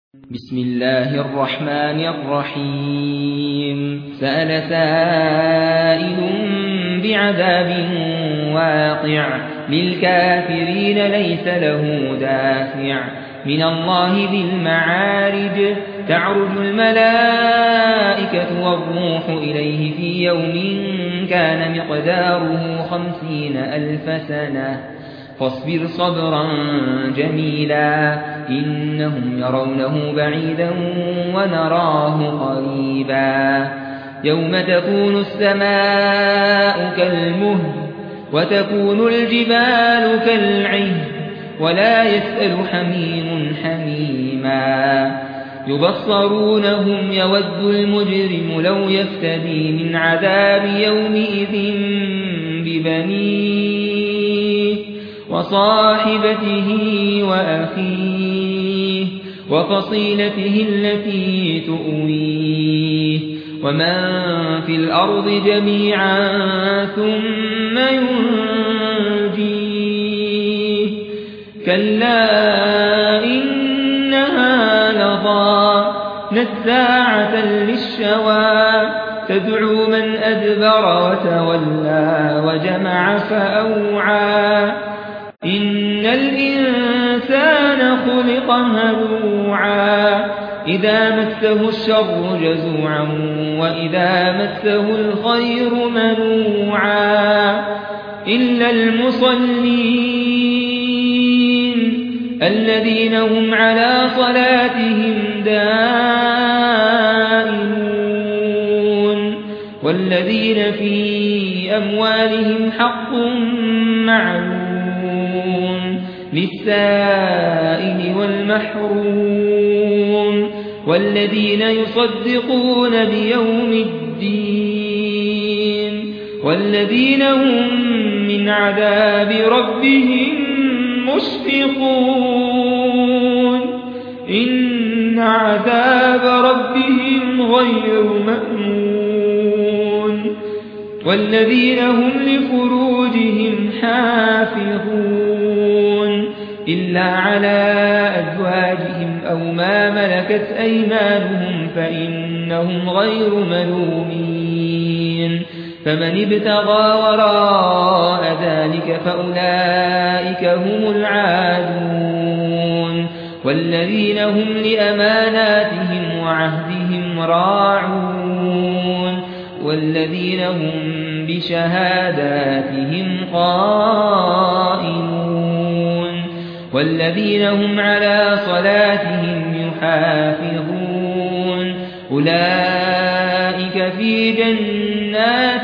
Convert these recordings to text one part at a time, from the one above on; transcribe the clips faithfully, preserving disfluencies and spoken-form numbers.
بسم الله الرحمن الرحيم سأل سائل بعذاب واقع للكافرين ليس له دافع من الله ذي المعارج تعرج الملائكة والروح إليه في يوم كان مقداره خمسين ألف سنة فاصبر صبرا جميلا إنهم يرونه بعيدا ونراه قريبا يوم تكون السماء كالمهل وتكون الجبال كالعهن ولا يسأل حميم حميما يبصرونهم يود المجرم لو يفتدي من عذاب يومئذ ببنيه وصاحبته وأخيه وفصيلته التي تؤويه ومن في الأرض جميعا ثم ينجيه كلا إنها لظى نزاعة للشوى تدعو من أدبر وتولى وجمع فأوعى إن الإنسان خلق هلوعا إذا مسه الشر جزوعا وإذا مسه الخير منوعا إلا المصلين الذين هم على صلاتهم دائمون والذين في أموالهم حق معلوم للسائل والمحروم والذين يصدقون بيوم الدين والذين هم من عذاب ربهم مشفقون إن عذاب ربهم غير مأمون والذين هم لفروجهم حافظون إلا على أزواجهم أو ما ملكت أيمانهم فإنهم غير ملومين فمن ابتغى وراء ذلك فأولئك هم العادون والذين هم لأماناتهم وعهدهم راعون والذين هم بشهاداتهم قائمون والذين هم على صلاتهم يحافظون أولئك في جنات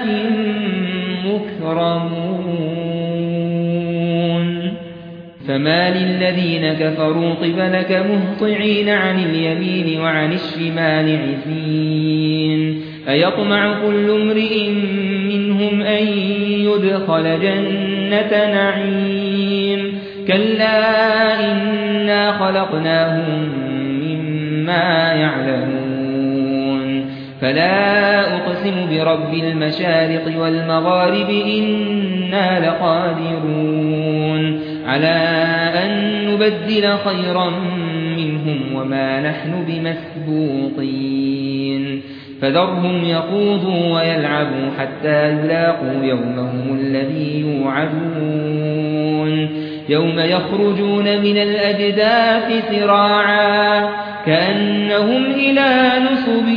مكرمون فما للذين كفروا قبلك مهطعين عن اليمين وعن الشمال عزين أيطمع كل امرئ منهم أن يدخل جنة نعيم كلا إنا خلقناهم مما يعلمون فلا أقسم برب المشارق والمغارب إنا لقادرون على أن نبدل خيرا منهم وما نحن بمسبوقين فذرهم يخوضوا ويلعبوا حتى يلاقوا يومهم الذي يوعدون يوم يخرجون من الأجداث سراعا كأنهم إلى نصب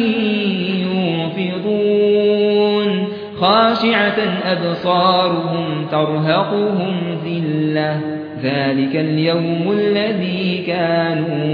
يوفضون خاشعة أبصارهم ترهقهم ذلة ذلك اليوم الذي كانوا